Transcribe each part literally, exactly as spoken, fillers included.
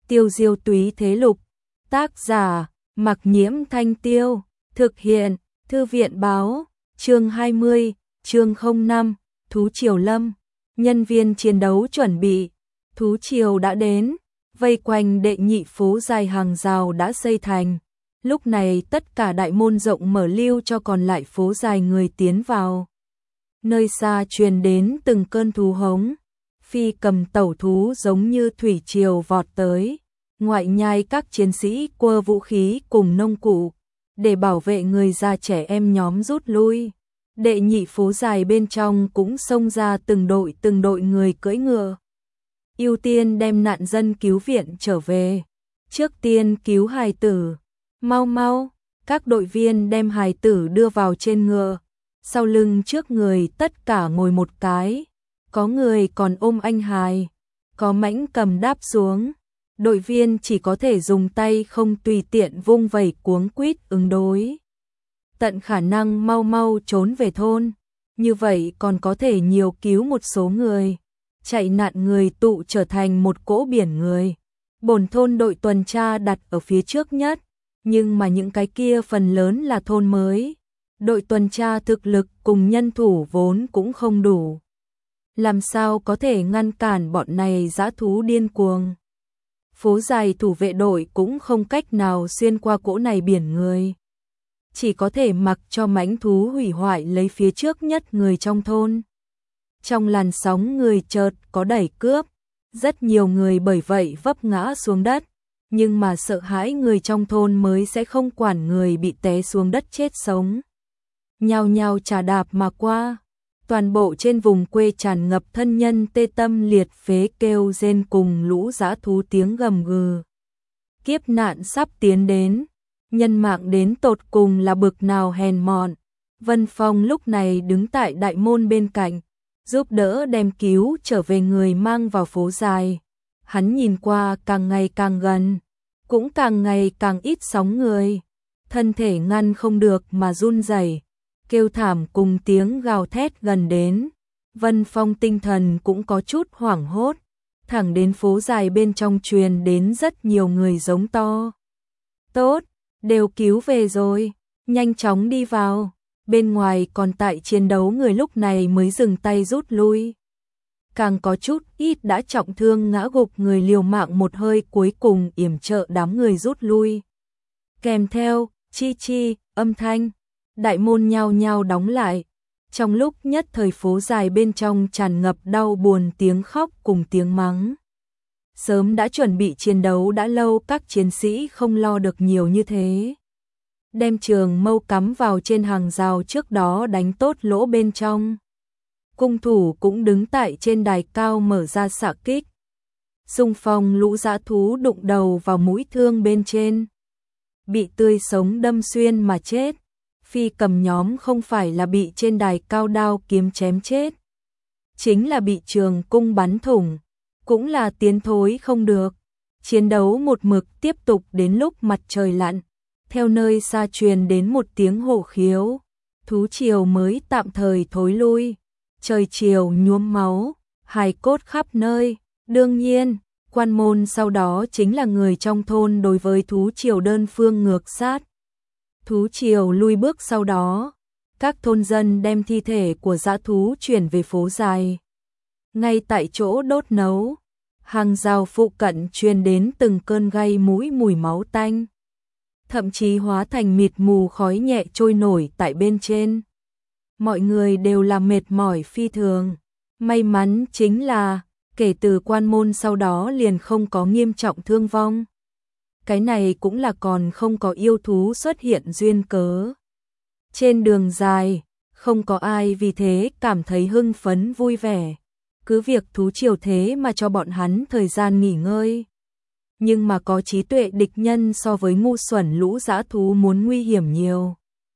Tiêu diêu túy thế lục. Tác giả, Mặc Nhiễm Thanh Tiêu. Thực hiện, Thư viện báo. Chương hai mươi, chương không năm, Thú Triều lâm. Nhân viên chiến đấu chuẩn bị. Thú Triều đã đến, vây quanh đệ nhị phố dài hàng rào đã xây thành. Lúc này tất cả đại môn rộng mở lưu cho còn lại phố dài người tiến vào. Nơi xa truyền đến từng cơn thú hống. Phi cầm tẩu thú giống như thủy triều vọt tới. Ngoại nhai các chiến sĩ quơ vũ khí cùng nông cụ. Để bảo vệ người già trẻ em nhóm rút lui. Đệ nhị phố dài bên trong cũng xông ra từng đội từng đội người cưỡi ngựa. Ưu tiên đem nạn dân cứu viện trở về. Trước tiên cứu hài tử. Mau mau, các đội viên đem hài tử đưa vào trên ngựa. Sau lưng trước người tất cả ngồi một cái. Có người còn ôm anh hài. Có mãnh cầm đáp xuống. Đội viên chỉ có thể dùng tay không tùy tiện vung vẩy cuống quýt ứng đối. Tận khả năng mau mau trốn về thôn. Như vậy còn có thể nhiều cứu một số người. Chạy nạn người tụ trở thành một cỗ biển người. Bổn thôn đội tuần tra đặt ở phía trước nhất. Nhưng mà những cái kia phần lớn là thôn mới. Đội tuần tra thực lực cùng nhân thủ vốn cũng không đủ. Làm sao có thể ngăn cản bọn này dã thú điên cuồng. Phố dài thủ vệ đội cũng không cách nào xuyên qua cỗ này biển người. Chỉ có thể mặc cho mãnh thú hủy hoại lấy phía trước nhất người trong thôn. Trong làn sóng người chợt có đẩy cướp. Rất nhiều người bởi vậy vấp ngã xuống đất. Nhưng mà sợ hãi người trong thôn mới sẽ không quản người bị té xuống đất chết sống. Nhao nhao trà đạp mà qua. Toàn bộ trên vùng quê tràn ngập thân nhân tê tâm liệt phế kêu rên cùng lũ dã thú tiếng gầm gừ. Kiếp nạn sắp tiến đến. Nhân mạng đến tột cùng là bực nào hèn mọn. Vân Phong lúc này đứng tại đại môn bên cạnh. Giúp đỡ đem cứu trở về người mang vào phố dài. Hắn nhìn qua càng ngày càng gần. Cũng càng ngày càng ít sóng người. Thân thể ngăn không được mà run rẩy. Kêu thảm cùng tiếng gào thét gần đến. Vân Phong tinh thần cũng có chút hoảng hốt. Thẳng đến phố dài bên trong truyền đến rất nhiều người giống to. Tốt, đều cứu về rồi. Nhanh chóng đi vào. Bên ngoài còn tại chiến đấu người lúc này mới dừng tay rút lui. Càng có chút ít đã trọng thương ngã gục người liều mạng một hơi cuối cùng yểm trợ đám người rút lui. Kèm theo, chi chi, âm thanh. Đại môn nhao nhao đóng lại. Trong lúc nhất thời phố dài bên trong tràn ngập đau buồn tiếng khóc cùng tiếng mắng. Sớm đã chuẩn bị chiến đấu đã lâu các chiến sĩ không lo được nhiều như thế. Đem trường mâu cắm vào trên hàng rào trước đó đánh tốt lỗ bên trong. Cung thủ cũng đứng tại trên đài cao mở ra xạ kích. Xung phong lũ dã thú đụng đầu vào mũi thương bên trên. Bị tươi sống đâm xuyên mà chết. Phi cầm nhóm không phải là bị trên đài cao đao kiếm chém chết. Chính là bị trường cung bắn thủng. Cũng là tiến thối không được. Chiến đấu một mực tiếp tục đến lúc mặt trời lặn. Theo nơi xa truyền đến một tiếng hổ khiếu. Thú triều mới tạm thời thối lui. Trời chiều nhuốm máu. Hài cốt khắp nơi. Đương nhiên, quan môn sau đó chính là người trong thôn đối với thú triều đơn phương ngược sát. Thú triều lui bước sau đó, các thôn dân đem thi thể của dã thú chuyển về phố dài. Ngay tại chỗ đốt nấu, hàng rào phụ cận truyền đến từng cơn gây mũi mùi máu tanh. Thậm chí hóa thành mịt mù khói nhẹ trôi nổi tại bên trên. Mọi người đều là mệt mỏi phi thường. May mắn chính là, kể từ quan môn sau đó liền không có nghiêm trọng thương vong. Cái này cũng là còn không có yêu thú xuất hiện duyên cớ. Trên đường dài, không có ai vì thế cảm thấy hưng phấn vui vẻ. Cứ việc thú triều thế mà cho bọn hắn thời gian nghỉ ngơi. Nhưng mà có trí tuệ địch nhân so với ngu xuẩn lũ dã thú muốn nguy hiểm nhiều.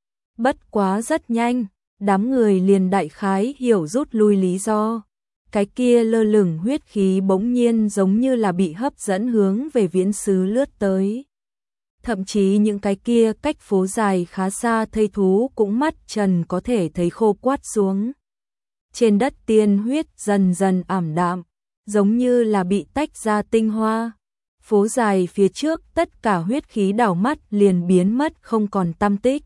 Bất quá rất nhanh, đám người liền đại khái hiểu rút lui lý do. Cái kia lơ lửng huyết khí bỗng nhiên giống như là bị hấp dẫn hướng về viễn xứ lướt tới. Thậm chí những cái kia cách phố dài khá xa thây thú cũng mắt trần có thể thấy khô quát xuống. Trên đất tiên huyết dần dần ảm đạm, giống như là bị tách ra tinh hoa. Phố dài phía trước tất cả huyết khí đảo mắt liền biến mất không còn tăm tích.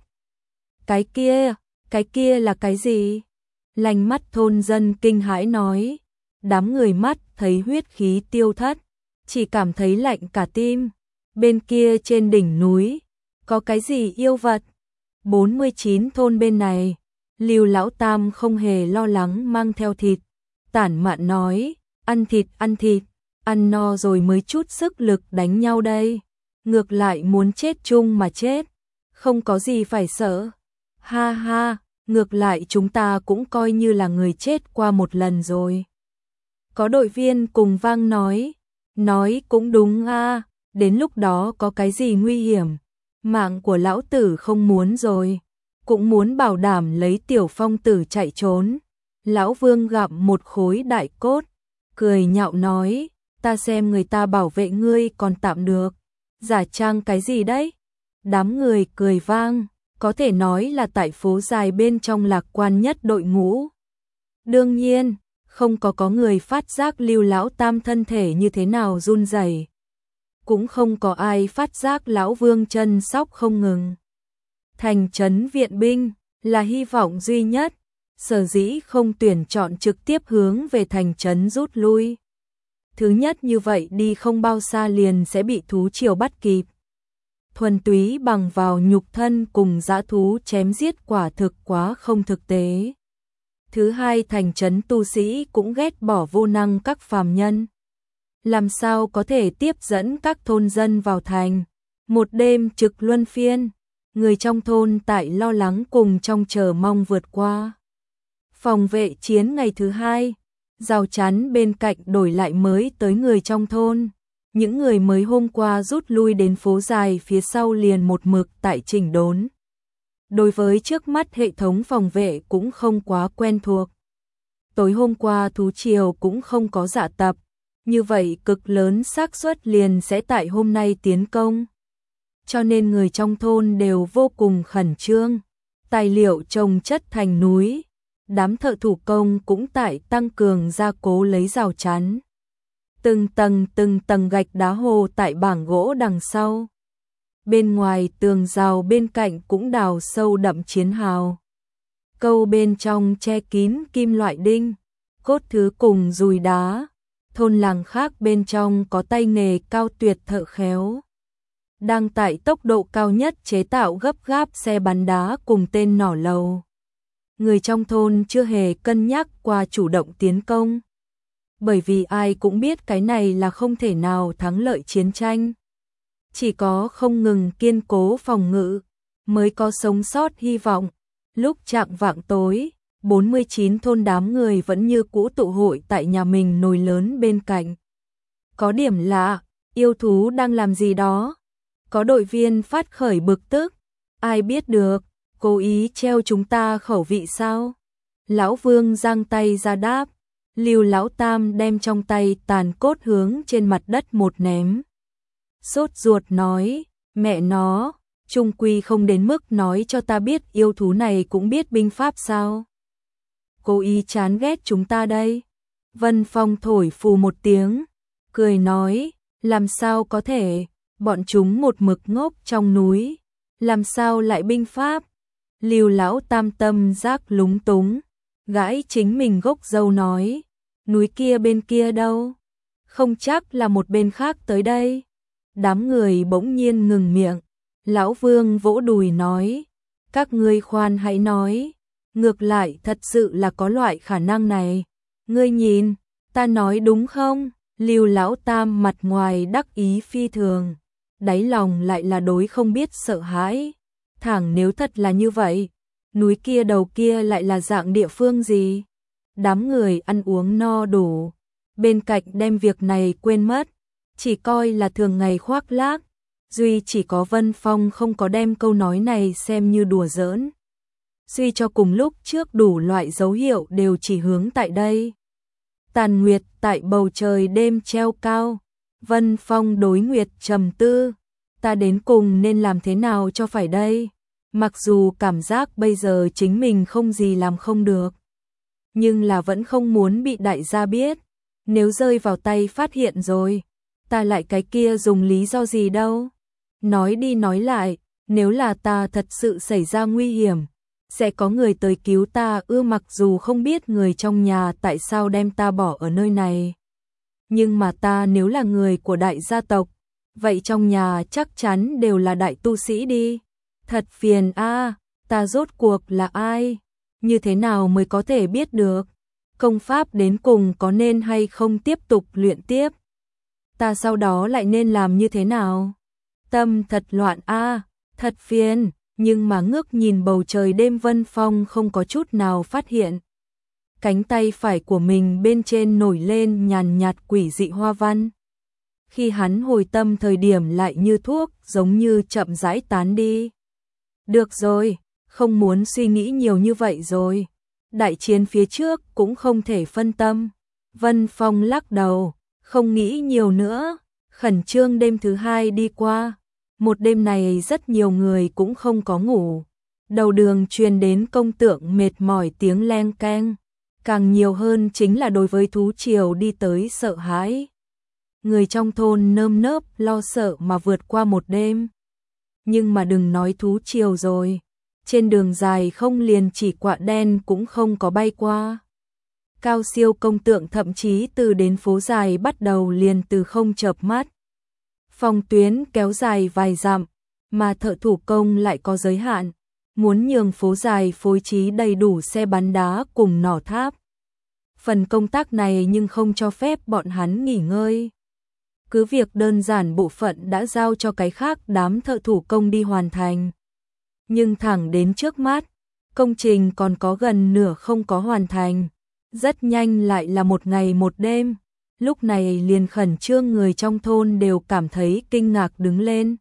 Cái kia, cái kia là cái gì? Lành mắt thôn dân kinh hãi nói. Đám người mắt thấy huyết khí tiêu thất, chỉ cảm thấy lạnh cả tim. Bên kia trên đỉnh núi, có cái gì yêu vật? bốn mươi chín thôn bên này, Lưu Lão Tam không hề lo lắng mang theo thịt. Tản Mạn nói, ăn thịt, ăn thịt, ăn no rồi mới chút sức lực đánh nhau đây. Ngược lại muốn chết chung mà chết, không có gì phải sợ. Ha ha, ngược lại chúng ta cũng coi như là người chết qua một lần rồi. Có đội viên cùng vang nói, nói cũng đúng a, đến lúc đó có cái gì nguy hiểm, mạng của lão tử không muốn rồi, cũng muốn bảo đảm lấy Tiểu Phong tử chạy trốn. Lão Vương gặm một khối đại cốt, cười nhạo nói, ta xem người ta bảo vệ ngươi còn tạm được, giả trang cái gì đấy? Đám người cười vang, có thể nói là tại phố dài bên trong lạc quan nhất đội ngũ. Đương nhiên, không có có người phát giác Lưu Lão Tam thân thể như thế nào run rẩy, cũng không có ai phát giác Lão Vương chân sóc không ngừng. Thành trấn viện binh là hy vọng duy nhất, sở dĩ không tuyển chọn trực tiếp hướng về thành trấn rút lui. Thứ nhất như vậy đi không bao xa liền sẽ bị thú triều bắt kịp. Thuần túy bằng vào nhục thân cùng dã thú chém giết quả thực quá không thực tế. Thứ hai, thành trấn tu sĩ cũng ghét bỏ vô năng các phàm nhân. Làm sao có thể tiếp dẫn các thôn dân vào thành? Một đêm trực luân phiên, người trong thôn tại lo lắng cùng trong chờ mong vượt qua. Phòng vệ chiến ngày thứ hai, rào chắn bên cạnh đổi lại mới tới người trong thôn. Những người mới hôm qua rút lui đến phố dài phía sau liền một mực tại chỉnh đốn. Đối với trước mắt hệ thống phòng vệ cũng không quá quen thuộc. Tối hôm qua thú triều cũng không có dạ tập, như vậy cực lớn xác suất liền sẽ tại hôm nay tiến công. Cho nên người trong thôn đều vô cùng khẩn trương, tài liệu trồng chất thành núi, đám thợ thủ công cũng tại tăng cường gia cố lấy rào chắn. Từng tầng từng tầng gạch đá hồ tại bảng gỗ đằng sau. Bên ngoài tường rào bên cạnh cũng đào sâu đậm chiến hào. Câu bên trong che kín kim loại đinh, cốt thứ cùng dùi đá. Thôn làng khác bên trong có tay nghề cao tuyệt thợ khéo. Đang tại tốc độ cao nhất chế tạo gấp gáp xe bắn đá cùng tên nỏ lầu. Người trong thôn chưa hề cân nhắc qua chủ động tiến công. Bởi vì ai cũng biết cái này là không thể nào thắng lợi chiến tranh. Chỉ có không ngừng kiên cố phòng ngự, mới có sống sót hy vọng. Lúc chạng vạng tối, bốn mươi chín thôn đám người vẫn như cũ tụ hội tại nhà mình nồi lớn bên cạnh. Có điểm lạ, yêu thú đang làm gì đó? Có đội viên phát khởi bực tức. Ai biết được, cố ý treo chúng ta khẩu vị sao? Lão Vương giang tay ra đáp. Lưu Lão Tam đem trong tay tàn cốt hướng trên mặt đất một ném. Sốt ruột nói, mẹ nó, trung quy không đến mức nói cho ta biết yêu thú này cũng biết binh pháp sao? Cố ý chán ghét chúng ta đây. Vân Phong thổi phù một tiếng, cười nói, làm sao có thể, bọn chúng một mực ngốc trong núi, làm sao lại binh pháp? Lưu Lão Tam tâm giác lúng túng, gãi chính mình gốc râu nói, núi kia bên kia đâu? Không chắc là một bên khác tới đây. Đám người bỗng nhiên ngừng miệng. Lão Vương vỗ đùi nói, các ngươi khoan hãy nói, ngược lại thật sự là có loại khả năng này. Ngươi nhìn, ta nói đúng không? Lưu Lão Tam mặt ngoài đắc ý phi thường, đáy lòng lại là đối không biết sợ hãi. Thẳng nếu thật là như vậy, núi kia đầu kia lại là dạng địa phương gì? Đám người ăn uống no đủ, bên cạnh đem việc này quên mất, chỉ coi là thường ngày khoác lác. Duy chỉ có Vân Phong không có đem câu nói này xem như đùa giỡn. Suy cho cùng lúc trước đủ loại dấu hiệu đều chỉ hướng tại đây. Tàn nguyệt tại bầu trời đêm treo cao, Vân Phong đối nguyệt trầm tư, ta đến cùng nên làm thế nào cho phải đây? Mặc dù cảm giác bây giờ chính mình không gì làm không được, nhưng là vẫn không muốn bị đại gia biết, nếu rơi vào tay phát hiện rồi, ta lại cái kia dùng lý do gì đâu. Nói đi nói lại, nếu là ta thật sự xảy ra nguy hiểm, sẽ có người tới cứu ta ư, mặc dù không biết người trong nhà tại sao đem ta bỏ ở nơi này. Nhưng mà ta nếu là người của đại gia tộc, vậy trong nhà chắc chắn đều là đại tu sĩ đi. Thật phiền a, ta rốt cuộc là ai? Như thế nào mới có thể biết được? Công pháp đến cùng có nên hay không tiếp tục luyện tiếp? Ta sau đó lại nên làm như thế nào? Tâm thật loạn a, thật phiền, nhưng mà ngước nhìn bầu trời đêm, Vân Phong không có chút nào phát hiện. Cánh tay phải của mình bên trên nổi lên nhàn nhạt quỷ dị hoa văn. Khi hắn hồi tâm thời điểm lại như thuốc, giống như chậm rãi tán đi. Được rồi, không muốn suy nghĩ nhiều như vậy rồi. Đại chiến phía trước cũng không thể phân tâm. Vân Phong lắc đầu, không nghĩ nhiều nữa. Khẩn trương đêm thứ hai đi qua. Một đêm này rất nhiều người cũng không có ngủ. Đầu đường truyền đến công tượng mệt mỏi tiếng leng keng. Càng nhiều hơn chính là đối với thú triều đi tới sợ hãi. Người trong thôn nơm nớp lo sợ mà vượt qua một đêm. Nhưng mà đừng nói thú triều rồi. Trên đường dài không liền chỉ quạ đen cũng không có bay qua. Cao siêu công tượng thậm chí từ đến phố dài bắt đầu liền từ không chợp mắt. Phòng tuyến kéo dài vài dặm, mà thợ thủ công lại có giới hạn. Muốn nhường phố dài phối trí đầy đủ xe bắn đá cùng nỏ tháp. Phần công tác này nhưng không cho phép bọn hắn nghỉ ngơi. Cứ việc đơn giản bộ phận đã giao cho cái khác đám thợ thủ công đi hoàn thành. Nhưng thẳng đến trước mắt, công trình còn có gần nửa không có hoàn thành. Rất nhanh lại là một ngày một đêm. Lúc này liền khẩn trương người trong thôn đều cảm thấy kinh ngạc đứng lên.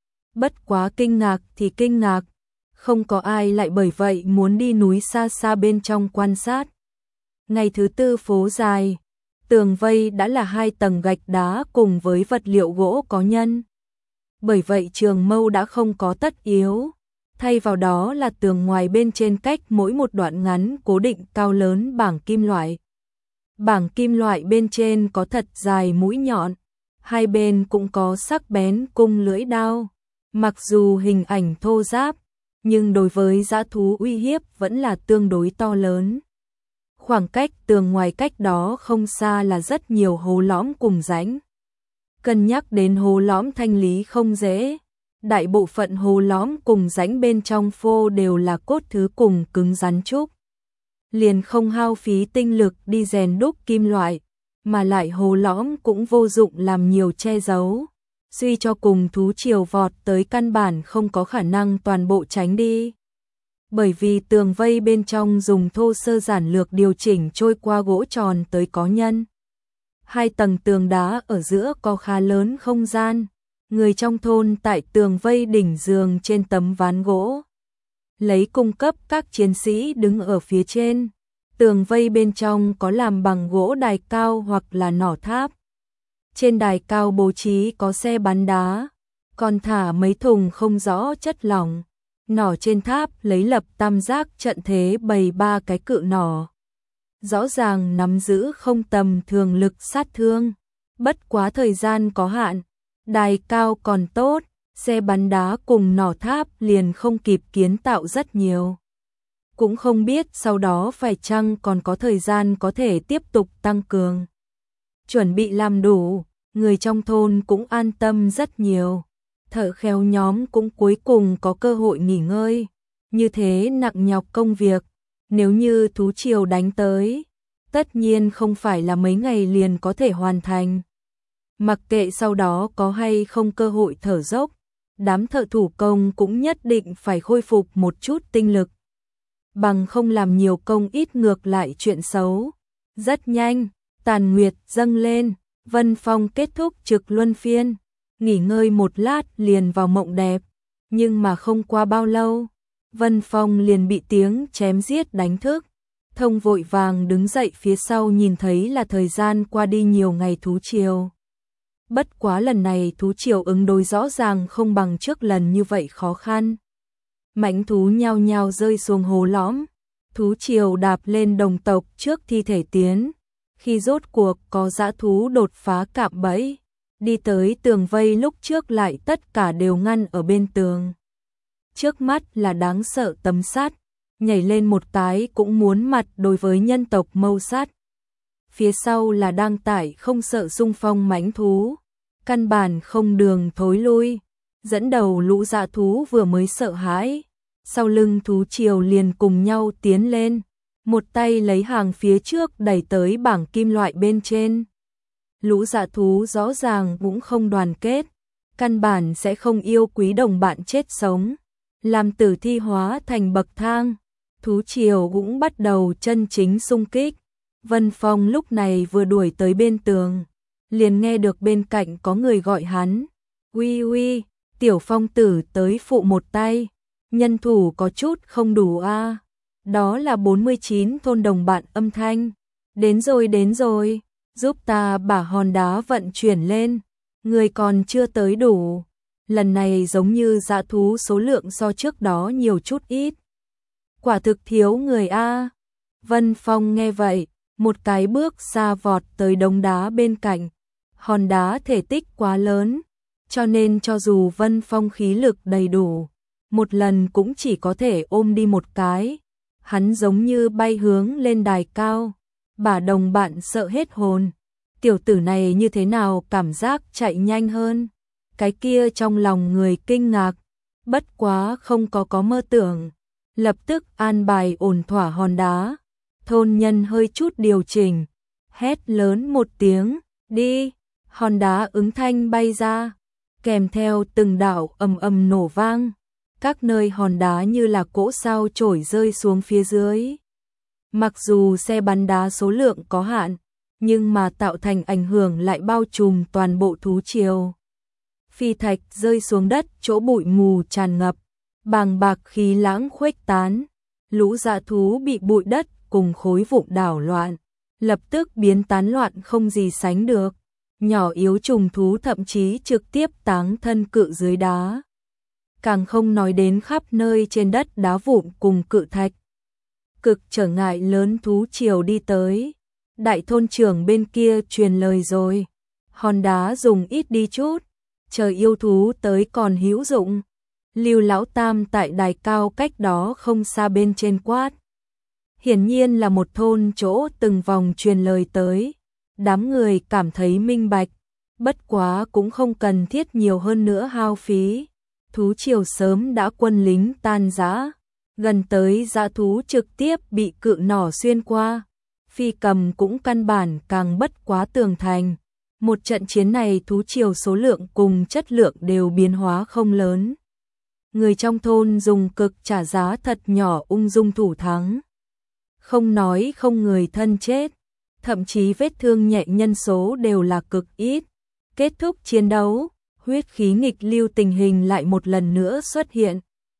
Bất quá kinh ngạc thì kinh ngạc. Không có ai lại bởi vậy muốn đi núi xa xa bên trong quan sát. Ngày thứ tư phố dài, tường vây đã là hai tầng gạch đá cùng với vật liệu gỗ có nhân. Bởi vậy trường mâu đã không có tất yếu. Thay vào đó là tường ngoài bên trên cách mỗi một đoạn ngắn cố định cao lớn bảng kim loại. Bảng kim loại bên trên có thật dài mũi nhọn, hai bên cũng có sắc bén cung lưỡi đao. Mặc dù hình ảnh thô ráp, nhưng đối với dã thú uy hiếp vẫn là tương đối to lớn. Khoảng cách tường ngoài cách đó không xa là rất nhiều hố lõm cùng rãnh. Cân nhắc đến hố lõm thanh lý không dễ. Đại bộ phận hố lõm cùng rãnh bên trong phô đều là cốt thứ cùng cứng rắn trúc. Liền không hao phí tinh lực đi rèn đúc kim loại, mà lại hố lõm cũng vô dụng làm nhiều che giấu. Suy cho cùng thú triều vọt tới căn bản không có khả năng toàn bộ tránh đi. Bởi vì tường vây bên trong dùng thô sơ giản lược điều chỉnh trôi qua gỗ tròn tới có nhân. Hai tầng tường đá ở giữa có khá lớn không gian. Người trong thôn tại tường vây đỉnh giường trên tấm ván gỗ. Lấy cung cấp các chiến sĩ đứng ở phía trên. Tường vây bên trong có làm bằng gỗ đài cao hoặc là nỏ tháp. Trên đài cao bố trí có xe bắn đá, còn thả mấy thùng không rõ chất lỏng. Nỏ trên tháp lấy lập tam giác trận thế bày ba cái cự nỏ. Rõ ràng nắm giữ không tầm thường lực sát thương. Bất quá thời gian có hạn, đài cao còn tốt, xe bắn đá cùng nỏ tháp liền không kịp kiến tạo rất nhiều. Cũng không biết sau đó phải chăng còn có thời gian có thể tiếp tục tăng cường. Chuẩn bị làm đủ, người trong thôn cũng an tâm rất nhiều. Thợ khéo nhóm cũng cuối cùng có cơ hội nghỉ ngơi. Như thế nặng nhọc công việc, nếu như thú triều đánh tới, tất nhiên không phải là mấy ngày liền có thể hoàn thành. Mặc kệ sau đó có hay không cơ hội thở dốc, đám thợ thủ công cũng nhất định phải khôi phục một chút tinh lực. Bằng không làm nhiều công ít ngược lại chuyện xấu. Rất nhanh, tàn nguyệt dâng lên, Vân Phong kết thúc trực luân phiên. Nghỉ ngơi một lát liền vào mộng đẹp. Nhưng mà không qua bao lâu, Vân Phong liền bị tiếng chém giết đánh thức. Thông vội vàng đứng dậy phía sau nhìn thấy là thời gian qua đi nhiều ngày thú triều. Bất quá lần này thú triều ứng đối rõ ràng không bằng trước lần như vậy khó khăn. Mãnh thú nhao nhao rơi xuống hố lõm. Thú triều đạp lên đồng tộc trước thi thể tiến. Khi rốt cuộc có dã thú đột phá cạm bẫy, đi tới tường vây lúc trước lại tất cả đều ngăn ở bên tường. Trước mắt là đáng sợ tấm sắt, nhảy lên một cái cũng muốn mặt đối với nhân tộc mâu sắt. Phía sau là đang tải không sợ xung phong mãnh thú, căn bản không đường thối lui, dẫn đầu lũ dã thú vừa mới sợ hãi, sau lưng thú triều liền cùng nhau tiến lên, một tay lấy hàng phía trước đẩy tới bảng kim loại bên trên. Lũ dã thú rõ ràng cũng không đoàn kết, căn bản sẽ không yêu quý đồng bạn chết sống, làm tử thi hóa thành bậc thang. Thú triều cũng bắt đầu chân chính xung kích. Vân Phong lúc này vừa đuổi tới bên tường, liền nghe được bên cạnh có người gọi hắn. Uy uy, Tiểu Phong tử tới phụ một tay, nhân thủ có chút không đủ a. À. Đó là bốn mươi chín thôn đồng bạn âm thanh. Đến rồi đến rồi, giúp ta bả hòn đá vận chuyển lên, người còn chưa tới đủ. Lần này giống như dã thú số lượng so trước đó nhiều chút ít. Quả thực thiếu người a. À. Vân Phong nghe vậy, một cái bước xa vọt tới đống đá bên cạnh. Hòn đá thể tích quá lớn, cho nên cho dù Vân Phong khí lực đầy đủ, một lần cũng chỉ có thể ôm đi một cái. Hắn giống như bay hướng lên đài cao, bà đồng bạn sợ hết hồn. Tiểu tử này như thế nào cảm giác chạy nhanh hơn? Cái kia trong lòng người kinh ngạc, bất quá không có có mơ tưởng. Lập tức an bài ổn thỏa hòn đá. Thôn nhân hơi chút điều chỉnh, hét lớn một tiếng, đi, hòn đá ứng thanh bay ra, kèm theo từng đạo ầm ầm nổ vang, các nơi hòn đá như là cỗ sao trổi rơi xuống phía dưới. Mặc dù xe bắn đá số lượng có hạn, nhưng mà tạo thành ảnh hưởng lại bao trùm toàn bộ thú triều. Phi thạch rơi xuống đất, chỗ bụi mù tràn ngập, bàng bạc khí lãng khuếch tán, lũ dã thú bị bụi đất cùng khối vụn đảo loạn, lập tức biến tán loạn không gì sánh được. Nhỏ yếu trùng thú thậm chí trực tiếp táng thân cự dưới đá. Càng không nói đến khắp nơi trên đất đá vụn cùng cự thạch. Cực trở ngại lớn thú triều đi tới. Đại thôn trưởng bên kia truyền lời rồi. Hòn đá dùng ít đi chút, chờ yêu thú tới còn hữu dụng. Lưu Lão Tam tại đài cao cách đó không xa bên trên quát. Hiển nhiên là một thôn chỗ từng vòng truyền lời tới. Đám người cảm thấy minh bạch, bất quá cũng không cần thiết nhiều hơn nữa hao phí. Thú triều sớm đã quân lính tan rã, gần tới dã thú trực tiếp bị cự nỏ xuyên qua. Phi cầm cũng căn bản càng bất quá tường thành. Một trận chiến này thú triều số lượng cùng chất lượng đều biến hóa không lớn. Người trong thôn dùng cực trả giá thật nhỏ ung dung thủ thắng. Không nói không người thân chết, thậm chí vết thương nhẹ nhân số đều là cực ít. Kết thúc chiến đấu, huyết khí nghịch lưu tình hình lại một lần nữa xuất hiện.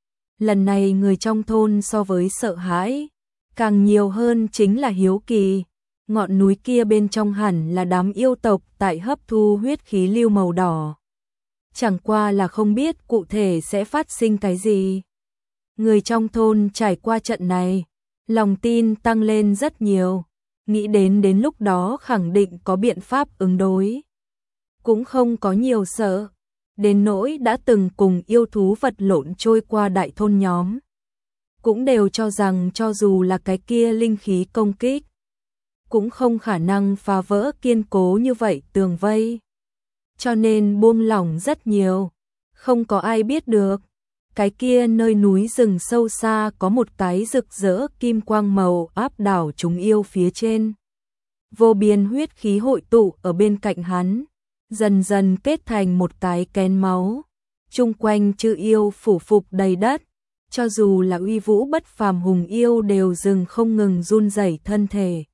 Lần này người trong thôn so với sợ hãi, càng nhiều hơn chính là hiếu kỳ. Ngọn núi kia bên trong hẳn là đám yêu tộc tại hấp thu huyết khí lưu màu đỏ. Chẳng qua là không biết cụ thể sẽ phát sinh cái gì. Người trong thôn trải qua trận này, lòng tin tăng lên rất nhiều. Nghĩ đến đến lúc đó khẳng định có biện pháp ứng đối. Cũng không có nhiều sợ. Đến nỗi đã từng cùng yêu thú vật lộn trôi qua đại thôn nhóm. Cũng đều cho rằng cho dù là cái kia linh khí công kích, cũng không khả năng phá vỡ kiên cố như vậy tường vây. Cho nên buông lỏng rất nhiều. Không có ai biết được. Cái kia nơi núi rừng sâu xa có một cái rực rỡ kim quang màu áp đảo chúng yêu phía trên. Vô biên huyết khí hội tụ ở bên cạnh hắn, dần dần kết thành một cái kén máu. Chung quanh chư yêu phủ phục đầy đất, cho dù là uy vũ bất phàm hùng yêu đều dừng không ngừng run rẩy thân thể.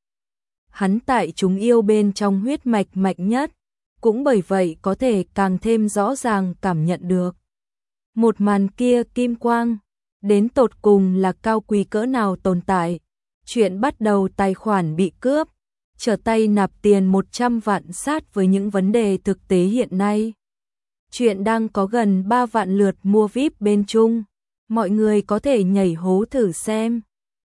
Hắn tại chúng yêu bên trong huyết mạch mạnh nhất, cũng bởi vậy có thể càng thêm rõ ràng cảm nhận được. Một màn kia kim quang, đến tột cùng là cao quý cỡ nào tồn tại. Chuyện bắt đầu tài khoản bị cướp, trở tay nạp tiền một trăm vạn sát với những vấn đề thực tế hiện nay. Chuyện đang có gần ba vạn lượt mua vi ai pi bên Trung, mọi người có thể nhảy hố thử xem.